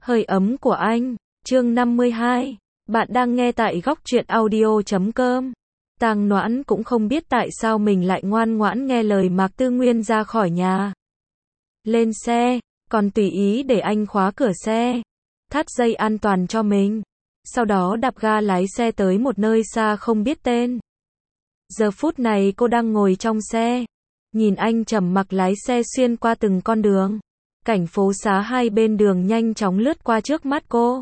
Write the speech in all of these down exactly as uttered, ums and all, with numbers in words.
Hơi ấm của anh, chương năm mươi hai. Bạn đang nghe tại góc truyện audio chấm com. Tang Noãn cũng không biết tại sao mình lại ngoan ngoãn nghe lời Mạc Tư Nguyên ra khỏi nhà. Lên xe, còn tùy ý để anh khóa cửa xe, thắt dây an toàn cho mình. Sau đó đạp ga lái xe tới một nơi xa không biết tên. Giờ phút này cô đang ngồi trong xe, nhìn anh trầm mặc lái xe xuyên qua từng con đường. Cảnh phố xá hai bên đường nhanh chóng lướt qua trước mắt cô.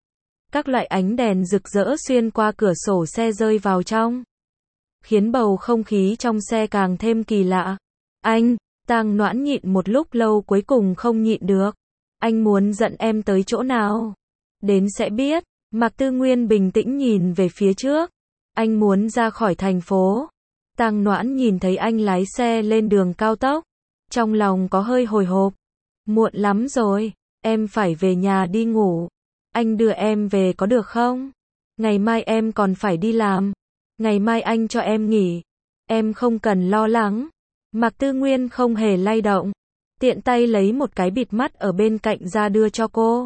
Các loại ánh đèn rực rỡ xuyên qua cửa sổ xe rơi vào trong, khiến bầu không khí trong xe càng thêm kỳ lạ. Anh, Tang Noãn nhịn một lúc lâu cuối cùng không nhịn được. Anh muốn dẫn em tới chỗ nào? Đến sẽ biết. Mạc Tư Nguyên bình tĩnh nhìn về phía trước. Anh muốn ra khỏi thành phố. Tang Noãn nhìn thấy anh lái xe lên đường cao tốc, trong lòng có hơi hồi hộp. Muộn lắm rồi, em phải về nhà đi ngủ. Anh đưa em về có được không? Ngày mai em còn phải đi làm. Ngày mai anh cho em nghỉ. Em không cần lo lắng. Mạc Tư Nguyên không hề lay động, tiện tay lấy một cái bịt mắt ở bên cạnh ra đưa cho cô.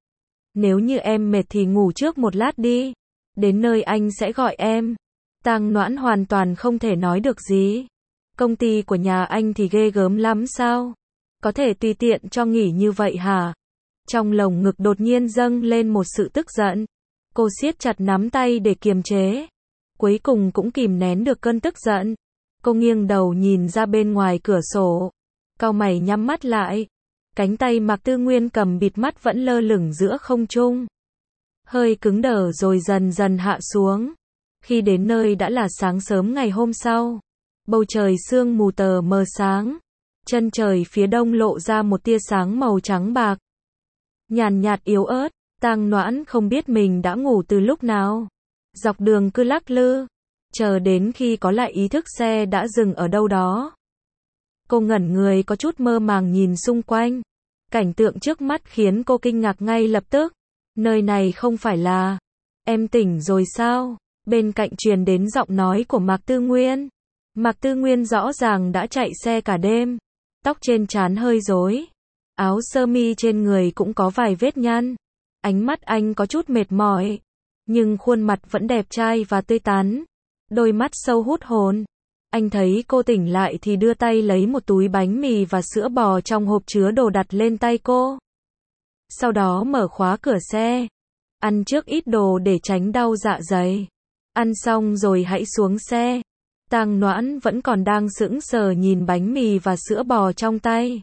Nếu như em mệt thì ngủ trước một lát đi. Đến nơi anh sẽ gọi em. Tang Noãn hoàn toàn không thể nói được gì. Công ty của nhà anh thì ghê gớm lắm sao? Có thể tùy tiện cho nghỉ như vậy hả? Trong lồng ngực đột nhiên dâng lên một sự tức giận. Cô siết chặt nắm tay để kiềm chế. Cuối cùng cũng kìm nén được cơn tức giận. Cô nghiêng đầu nhìn ra bên ngoài cửa sổ, cau mày nhắm mắt lại. Cánh tay Mạc Tư Nguyên cầm bịt mắt vẫn lơ lửng giữa không trung, hơi cứng đờ rồi dần dần hạ xuống. Khi đến nơi đã là sáng sớm ngày hôm sau. Bầu trời sương mù tờ mờ sáng. Chân trời phía đông lộ ra một tia sáng màu trắng bạc, nhàn nhạt yếu ớt. Tang Noãn không biết mình đã ngủ từ lúc nào. Dọc đường cứ lắc lư, chờ đến khi có lại ý thức xe đã dừng ở đâu đó. Cô ngẩn người có chút mơ màng nhìn xung quanh. Cảnh tượng trước mắt khiến cô kinh ngạc ngay lập tức. Nơi này không phải là... Em tỉnh rồi sao? Bên cạnh truyền đến giọng nói của Mạc Tư Nguyên. Mạc Tư Nguyên rõ ràng đã chạy xe cả đêm. Tóc trên trán hơi rối. Áo sơ mi trên người cũng có vài vết nhăn. Ánh mắt anh có chút mệt mỏi, nhưng khuôn mặt vẫn đẹp trai và tươi tắn. Đôi mắt sâu hút hồn. Anh thấy cô tỉnh lại thì đưa tay lấy một túi bánh mì và sữa bò trong hộp chứa đồ đặt lên tay cô. Sau đó mở khóa cửa xe. Ăn trước ít đồ để tránh đau dạ dày. Ăn xong rồi hãy xuống xe. Tang Noãn vẫn còn đang sững sờ nhìn bánh mì và sữa bò trong tay.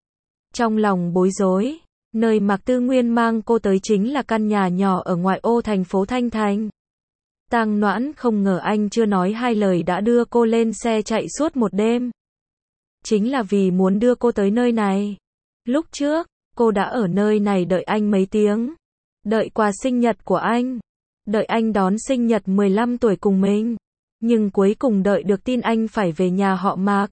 Trong lòng bối rối, nơi Mạc Tư Nguyên mang cô tới chính là căn nhà nhỏ ở ngoại ô thành phố Thanh Thành. Tang Noãn không ngờ anh chưa nói hai lời đã đưa cô lên xe chạy suốt một đêm. Chính là vì muốn đưa cô tới nơi này. Lúc trước, cô đã ở nơi này đợi anh mấy tiếng. Đợi quà sinh nhật của anh. Đợi anh đón sinh nhật mười lăm tuổi cùng mình. Nhưng cuối cùng đợi được tin anh phải về nhà họ Mạc.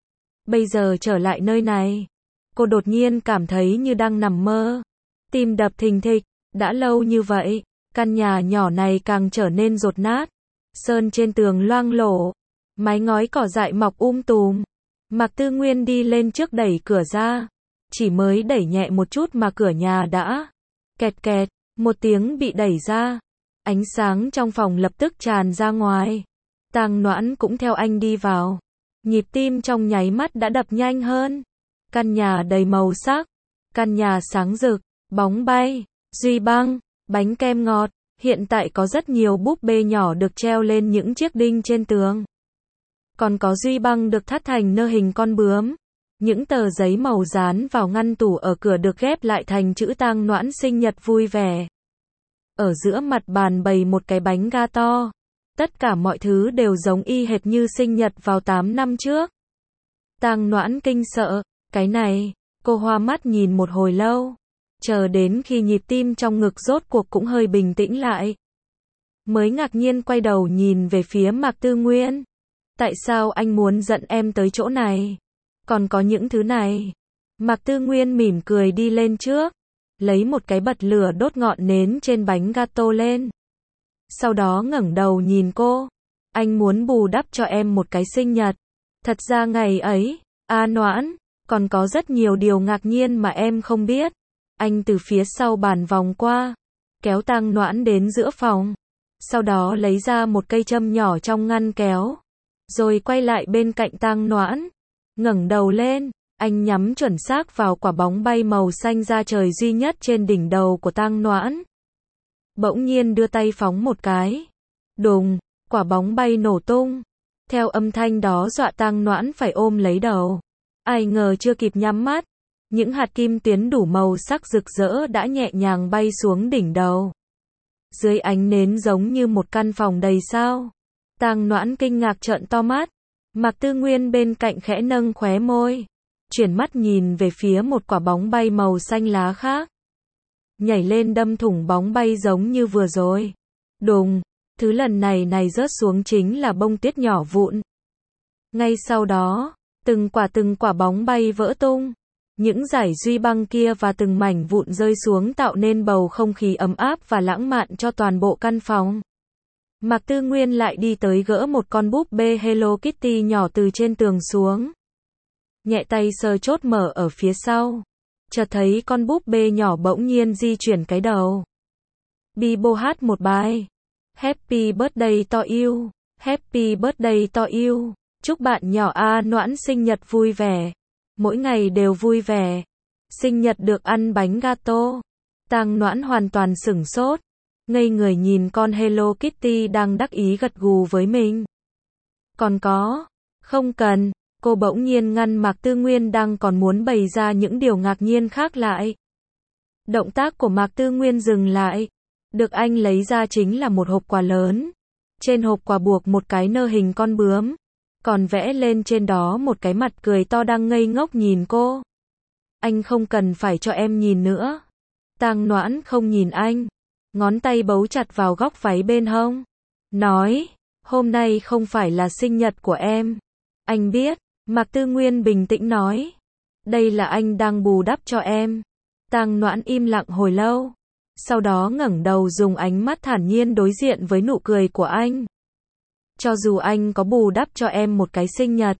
Bây giờ trở lại nơi này, cô đột nhiên cảm thấy như đang nằm mơ. Tim đập thình thịch. Đã lâu như vậy, căn nhà nhỏ này càng trở nên dột nát. Sơn trên tường loang lổ, mái ngói cỏ dại mọc um tùm. Mạc Tư Nguyên đi lên trước đẩy cửa ra. Chỉ mới đẩy nhẹ một chút mà cửa nhà đã kẹt kẹt, một tiếng bị đẩy ra. Ánh sáng trong phòng lập tức tràn ra ngoài. Tang Noãn cũng theo anh đi vào. Nhịp tim trong nháy mắt đã đập nhanh hơn. Căn nhà đầy màu sắc. Căn nhà sáng rực, bóng bay, duy băng, bánh kem ngọt. Hiện tại có rất nhiều búp bê nhỏ được treo lên những chiếc đinh trên tường. Còn có duy băng được thắt thành nơ hình con bướm. Những tờ giấy màu dán vào ngăn tủ ở cửa được ghép lại thành chữ Tang Noãn sinh nhật vui vẻ. Ở giữa mặt bàn bày một cái bánh gato. Tất cả mọi thứ đều giống y hệt như sinh nhật vào tám năm trước. Tang Noãn kinh sợ. Cái này, cô hoa mắt nhìn một hồi lâu. Chờ đến khi nhịp tim trong ngực rốt cuộc cũng hơi bình tĩnh lại, mới ngạc nhiên quay đầu nhìn về phía Mạc Tư Nguyên. Tại sao anh muốn dẫn em tới chỗ này? Còn có những thứ này. Mạc Tư Nguyên mỉm cười đi lên trước, lấy một cái bật lửa đốt ngọn nến trên bánh gato lên. Sau đó ngẩng đầu nhìn cô. Anh muốn bù đắp cho em một cái sinh nhật. Thật ra ngày ấy, A Noãn, còn có rất nhiều điều ngạc nhiên mà em không biết. Anh từ phía sau bàn vòng qua, kéo Tang Noãn đến giữa phòng. Sau đó lấy ra một cây châm nhỏ trong ngăn kéo. Rồi quay lại bên cạnh Tang Noãn. Ngẩng đầu lên, anh nhắm chuẩn xác vào quả bóng bay màu xanh ra trời duy nhất trên đỉnh đầu của Tang Noãn. Bỗng nhiên đưa tay phóng một cái. Đùng, quả bóng bay nổ tung. Theo âm thanh đó dọa Tang Noãn phải ôm lấy đầu. Ai ngờ chưa kịp nhắm mắt, những hạt kim tuyến đủ màu sắc rực rỡ đã nhẹ nhàng bay xuống đỉnh đầu. Dưới ánh nến giống như một căn phòng đầy sao. Tang Noãn kinh ngạc trợn to mắt. Mạc Tư Nguyên bên cạnh khẽ nâng khóe môi, chuyển mắt nhìn về phía một quả bóng bay màu xanh lá khác. Nhảy lên đâm thủng bóng bay giống như vừa rồi. Đùng, thứ lần này này rớt xuống chính là bông tuyết nhỏ vụn. Ngay sau đó, từng quả từng quả bóng bay vỡ tung. Những dải duy băng kia và từng mảnh vụn rơi xuống tạo nên bầu không khí ấm áp và lãng mạn cho toàn bộ căn phòng. Mạc Tư Nguyên lại đi tới gỡ một con búp bê Hello Kitty nhỏ từ trên tường xuống. Nhẹ tay sờ chốt mở ở phía sau. Chợt thấy con búp bê nhỏ bỗng nhiên di chuyển cái đầu. Bibo hát một bài. Happy birthday to you. Happy birthday to you. Chúc bạn nhỏ A Noãn sinh nhật vui vẻ. Mỗi ngày đều vui vẻ. Sinh nhật được ăn bánh gato. Tang Noãn hoàn toàn sửng sốt. Ngây người nhìn con Hello Kitty đang đắc ý gật gù với mình. Còn có. Không cần. Cô bỗng nhiên ngăn Mạc Tư Nguyên đang còn muốn bày ra những điều ngạc nhiên khác lại. Động tác của Mạc Tư Nguyên dừng lại. Được anh lấy ra chính là một hộp quà lớn. Trên hộp quà buộc một cái nơ hình con bướm. Còn vẽ lên trên đó một cái mặt cười to đang ngây ngốc nhìn cô. Anh không cần phải cho em nhìn nữa. Tang Noãn không nhìn anh. Ngón tay bấu chặt vào góc váy bên hông. Nói, hôm nay không phải là sinh nhật của em. Anh biết. Mạc Tư Nguyên bình tĩnh nói. Đây là anh đang bù đắp cho em. Tang Noãn im lặng hồi lâu. Sau đó ngẩng đầu dùng ánh mắt thản nhiên đối diện với nụ cười của anh. Cho dù anh có bù đắp cho em một cái sinh nhật.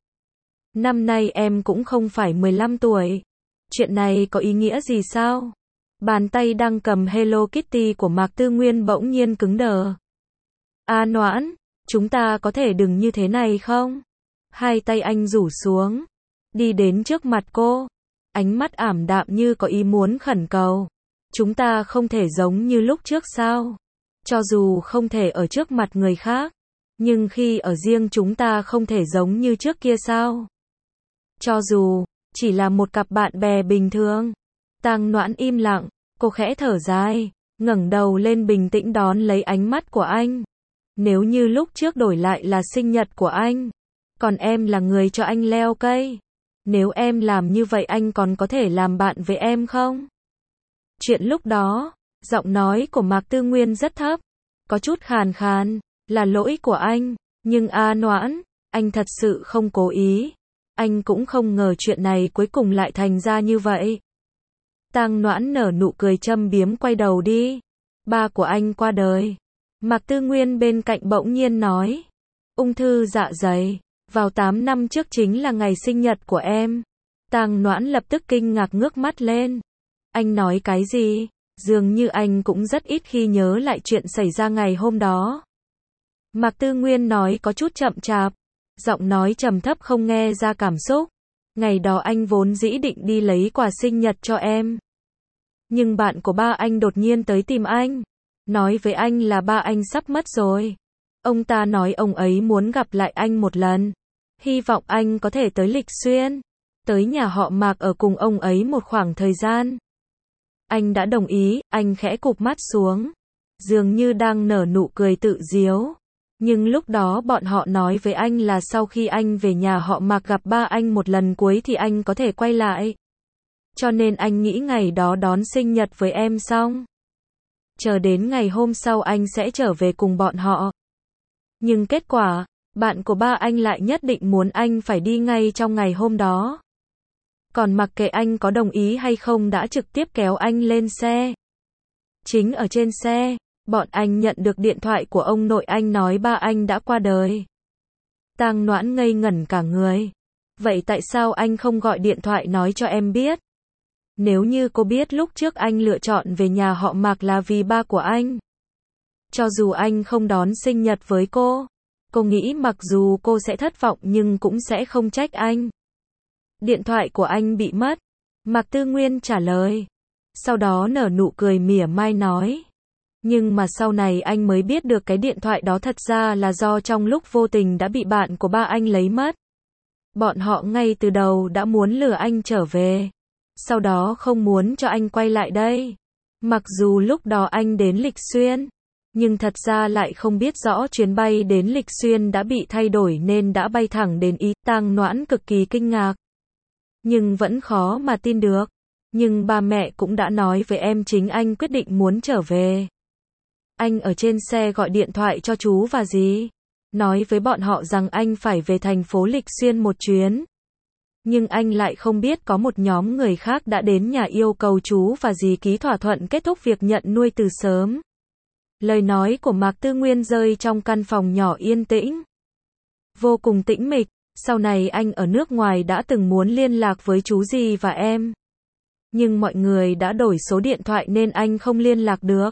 Năm nay em cũng không phải mười lăm tuổi. Chuyện này có ý nghĩa gì sao? Bàn tay đang cầm Hello Kitty của Mạc Tư Nguyên bỗng nhiên cứng đờ. A Noãn, chúng ta có thể đừng như thế này không? Hai tay anh rủ xuống. Đi đến trước mặt cô. Ánh mắt ảm đạm như có ý muốn khẩn cầu. Chúng ta không thể giống như lúc trước sao? Cho dù không thể ở trước mặt người khác. Nhưng khi ở riêng chúng ta không thể giống như trước kia sao? Cho dù chỉ là một cặp bạn bè bình thường. Tang Noãn im lặng, cô khẽ thở dài, ngẩng đầu lên bình tĩnh đón lấy ánh mắt của anh. Nếu như lúc trước đổi lại là sinh nhật của anh, còn em là người cho anh leo cây. Nếu em làm như vậy anh còn có thể làm bạn với em không? Chuyện lúc đó, giọng nói của Mạc Tư Nguyên rất thấp, có chút khàn khàn, là lỗi của anh, nhưng A Noãn, anh thật sự không cố ý. Anh cũng không ngờ chuyện này cuối cùng lại thành ra như vậy. Tang Noãn nở nụ cười châm biếm quay đầu đi. Ba của anh qua đời. Mạc Tư Nguyên bên cạnh bỗng nhiên nói. Ung thư dạ dày. Vào tám năm trước chính là ngày sinh nhật của em. Tang Noãn lập tức kinh ngạc ngước mắt lên. Anh nói cái gì? Dường như anh cũng rất ít khi nhớ lại chuyện xảy ra ngày hôm đó. Mạc Tư Nguyên nói có chút chậm chạp. Giọng nói trầm thấp không nghe ra cảm xúc. Ngày đó anh vốn dĩ định đi lấy quà sinh nhật cho em. Nhưng bạn của ba anh đột nhiên tới tìm anh. Nói với anh là ba anh sắp mất rồi. Ông ta nói ông ấy muốn gặp lại anh một lần. Hy vọng anh có thể tới Lịch Xuyên. Tới nhà họ Mạc ở cùng ông ấy một khoảng thời gian. Anh đã đồng ý, anh khẽ cụp mắt xuống. Dường như đang nở nụ cười tự diếu. Nhưng lúc đó bọn họ nói với anh là sau khi anh về nhà họ Mạc gặp ba anh một lần cuối thì anh có thể quay lại. Cho nên anh nghĩ ngày đó đón sinh nhật với em xong. Chờ đến ngày hôm sau anh sẽ trở về cùng bọn họ. Nhưng kết quả, bạn của ba anh lại nhất định muốn anh phải đi ngay trong ngày hôm đó. Còn mặc kệ anh có đồng ý hay không đã trực tiếp kéo anh lên xe. Chính ở trên xe, bọn anh nhận được điện thoại của ông nội anh nói ba anh đã qua đời. Tang Noãn ngây ngẩn cả người. Vậy tại sao anh không gọi điện thoại nói cho em biết? Nếu như cô biết lúc trước anh lựa chọn về nhà họ Mạc là vì ba của anh. Cho dù anh không đón sinh nhật với cô, cô nghĩ mặc dù cô sẽ thất vọng nhưng cũng sẽ không trách anh. Điện thoại của anh bị mất. Mạc Tư Nguyên trả lời. Sau đó nở nụ cười mỉa mai nói. Nhưng mà sau này anh mới biết được cái điện thoại đó thật ra là do trong lúc vô tình đã bị bạn của ba anh lấy mất. Bọn họ ngay từ đầu đã muốn lừa anh trở về. Sau đó không muốn cho anh quay lại đây. Mặc dù lúc đó anh đến Lịch Xuyên, nhưng thật ra lại không biết rõ chuyến bay đến Lịch Xuyên đã bị thay đổi nên đã bay thẳng đến Ý. Tang Noãn cực kỳ kinh ngạc. Nhưng vẫn khó mà tin được. Nhưng ba mẹ cũng đã nói với em chính anh quyết định muốn trở về. Anh ở trên xe gọi điện thoại cho chú và dì. Nói với bọn họ rằng anh phải về thành phố Lịch Xuyên một chuyến. Nhưng anh lại không biết có một nhóm người khác đã đến nhà yêu cầu chú và dì ký thỏa thuận kết thúc việc nhận nuôi từ sớm. Lời nói của Mạc Tư Nguyên rơi trong căn phòng nhỏ yên tĩnh. Vô cùng tĩnh mịch. Sau này anh ở nước ngoài đã từng muốn liên lạc với chú dì và em. Nhưng mọi người đã đổi số điện thoại nên anh không liên lạc được.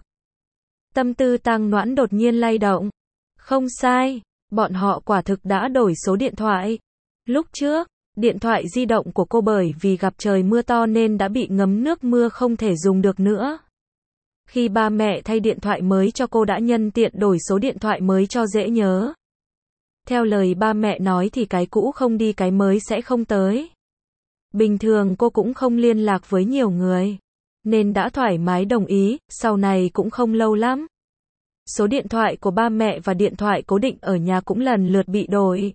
Tâm tư Tang Noãn đột nhiên lay động. Không sai, bọn họ quả thực đã đổi số điện thoại. Lúc trước, điện thoại di động của cô bởi vì gặp trời mưa to nên đã bị ngấm nước mưa không thể dùng được nữa. Khi ba mẹ thay điện thoại mới cho cô đã nhân tiện đổi số điện thoại mới cho dễ nhớ. Theo lời ba mẹ nói thì cái cũ không đi cái mới sẽ không tới. Bình thường cô cũng không liên lạc với nhiều người, nên đã thoải mái đồng ý, sau này cũng không lâu lắm. Số điện thoại của ba mẹ và điện thoại cố định ở nhà cũng lần lượt bị đổi.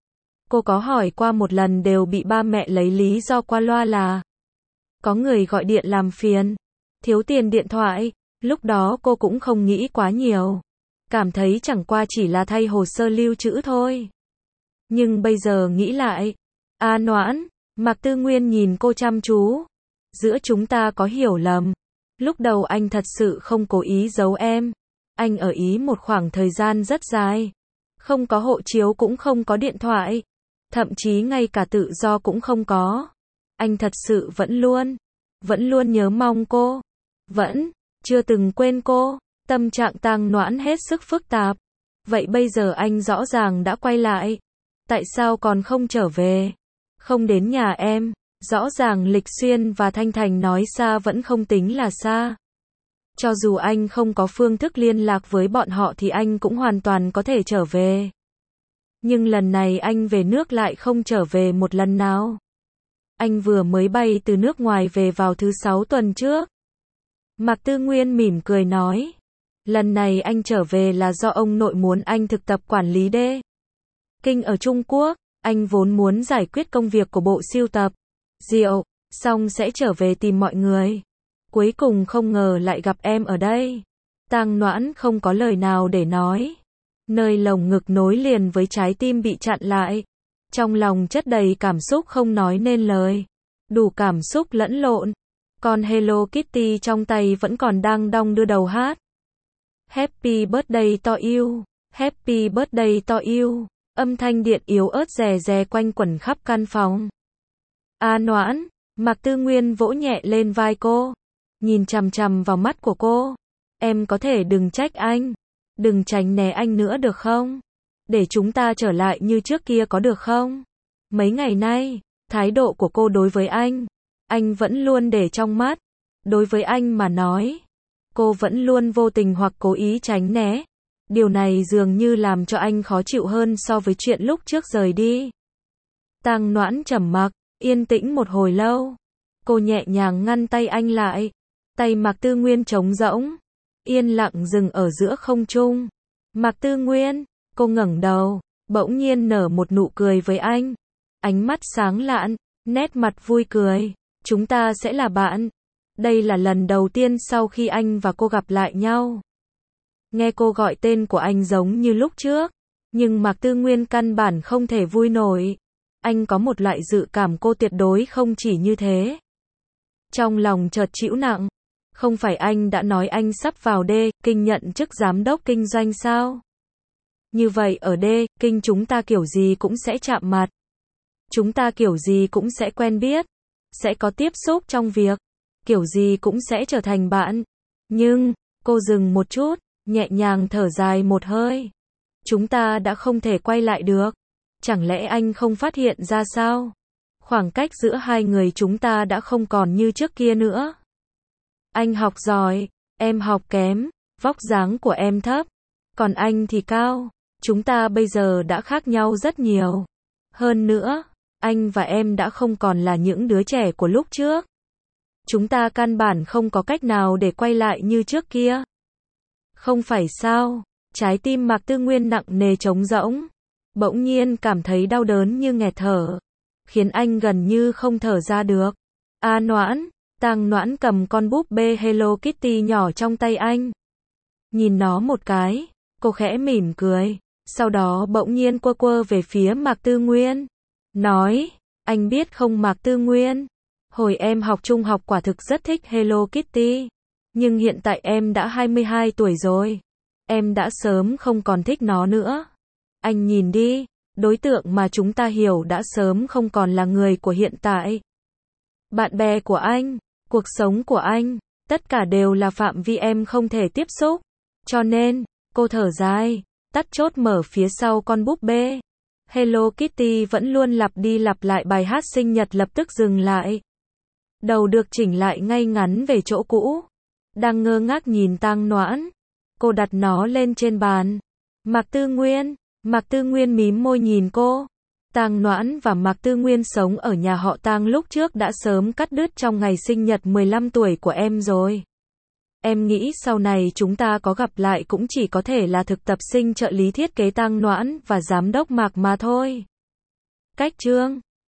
Cô có hỏi qua một lần đều bị ba mẹ lấy lý do qua loa là có người gọi điện làm phiền, thiếu tiền điện thoại. Lúc đó cô cũng không nghĩ quá nhiều, cảm thấy chẳng qua chỉ là thay hồ sơ lưu trữ thôi. Nhưng bây giờ nghĩ lại, a Noãn, Mạc Tư Nguyên nhìn cô chăm chú. Giữa chúng ta có hiểu lầm. Lúc đầu anh thật sự không cố ý giấu em. Anh ở Ý một khoảng thời gian rất dài. Không có hộ chiếu cũng không có điện thoại. Thậm chí ngay cả tự do cũng không có. Anh thật sự vẫn luôn, vẫn luôn nhớ mong cô. Vẫn, chưa từng quên cô. Tâm trạng Tang Noãn hết sức phức tạp. Vậy bây giờ anh rõ ràng đã quay lại. Tại sao còn không trở về? Không đến nhà em. Rõ ràng Lịch Xuyên và Thanh Thành nói xa vẫn không tính là xa. Cho dù anh không có phương thức liên lạc với bọn họ thì anh cũng hoàn toàn có thể trở về. Nhưng lần này anh về nước lại không trở về một lần nào. Anh vừa mới bay từ nước ngoài về vào thứ sáu tuần trước. Mạc Tư Nguyên mỉm cười nói. Lần này anh trở về là do ông nội muốn anh thực tập quản lý đê kinh ở Trung Quốc. Anh vốn muốn giải quyết công việc của bộ sưu tập Diệu, xong sẽ trở về tìm mọi người. Cuối cùng không ngờ lại gặp em ở đây. Tang Noãn không có lời nào để nói. Nơi lồng ngực nối liền với trái tim bị chặn lại. Trong lòng chất đầy cảm xúc không nói nên lời. Đủ cảm xúc lẫn lộn. Còn Hello Kitty trong tay vẫn còn đang đong đưa đầu hát. Happy birthday to you. Happy birthday to you. Âm thanh điện yếu ớt rè rè quanh quẩn khắp căn phòng. A Noãn, Mạc Tư Nguyên vỗ nhẹ lên vai cô. Nhìn chằm chằm vào mắt của cô. Em có thể đừng trách anh. Đừng tránh né anh nữa được không? Để chúng ta trở lại như trước kia có được không? Mấy ngày nay, thái độ của cô đối với anh, anh vẫn luôn để trong mắt. Đối với anh mà nói, cô vẫn luôn vô tình hoặc cố ý tránh né. Điều này dường như làm cho anh khó chịu hơn so với chuyện lúc trước rời đi. Tang Noãn trầm mặc, yên tĩnh một hồi lâu. Cô nhẹ nhàng ngăn tay anh lại. Tay Mạc Tư Nguyên trống rỗng. Yên lặng dừng ở giữa không trung. Mạc Tư Nguyên, cô ngẩng đầu, bỗng nhiên nở một nụ cười với anh. Ánh mắt sáng lạn, nét mặt vui cười. Chúng ta sẽ là bạn. Đây là lần đầu tiên sau khi anh và cô gặp lại nhau. Nghe cô gọi tên của anh giống như lúc trước. Nhưng Mạc Tư Nguyên căn bản không thể vui nổi. Anh có một loại dự cảm cô tuyệt đối không chỉ như thế. Trong lòng chợt chịu nặng. Không phải anh đã nói anh sắp vào đê kinh nhận chức giám đốc kinh doanh sao? Như vậy ở đê kinh chúng ta kiểu gì cũng sẽ chạm mặt. Chúng ta kiểu gì cũng sẽ quen biết. Sẽ có tiếp xúc trong việc kiểu gì cũng sẽ trở thành bạn. Nhưng, cô dừng một chút, nhẹ nhàng thở dài một hơi. Chúng ta đã không thể quay lại được. Chẳng lẽ anh không phát hiện ra sao? Khoảng cách giữa hai người chúng ta đã không còn như trước kia nữa. Anh học giỏi, em học kém, vóc dáng của em thấp, còn anh thì cao. Chúng ta bây giờ đã khác nhau rất nhiều. Hơn nữa, anh và em đã không còn là những đứa trẻ của lúc trước. Chúng ta căn bản không có cách nào để quay lại như trước kia. Không phải sao? Trái tim Mạc Tư Nguyên nặng nề trống rỗng, bỗng nhiên cảm thấy đau đớn như nghẹt thở, khiến anh gần như không thở ra được. A Noãn, Tang Noãn cầm con búp bê Hello Kitty nhỏ trong tay anh. Nhìn nó một cái, cô khẽ mỉm cười, sau đó bỗng nhiên quơ quơ về phía Mạc Tư Nguyên. Nói, anh biết không Mạc Tư Nguyên, hồi em học trung học quả thực rất thích Hello Kitty, nhưng hiện tại em đã hai mươi hai tuổi rồi. Em đã sớm không còn thích nó nữa. Anh nhìn đi, đối tượng mà chúng ta hiểu đã sớm không còn là người của hiện tại. Bạn bè của anh, cuộc sống của anh, tất cả đều là phạm vi em không thể tiếp xúc. Cho nên, cô thở dài, tắt chốt mở phía sau con búp bê. Hello Kitty vẫn luôn lặp đi lặp lại bài hát sinh nhật lập tức dừng lại. Đầu được chỉnh lại ngay ngắn về chỗ cũ. Đang ngơ ngác nhìn Tang Noãn, cô đặt nó lên trên bàn. Mạc Tư Nguyên, Mạc Tư Nguyên mím môi nhìn cô. Tang Noãn và Mạc Tư Nguyên sống ở nhà họ Tang lúc trước đã sớm cắt đứt trong ngày sinh nhật mười lăm tuổi của em rồi. Em nghĩ sau này chúng ta có gặp lại cũng chỉ có thể là thực tập sinh trợ lý thiết kế Tang Noãn và giám đốc Mạc mà thôi. Cách chương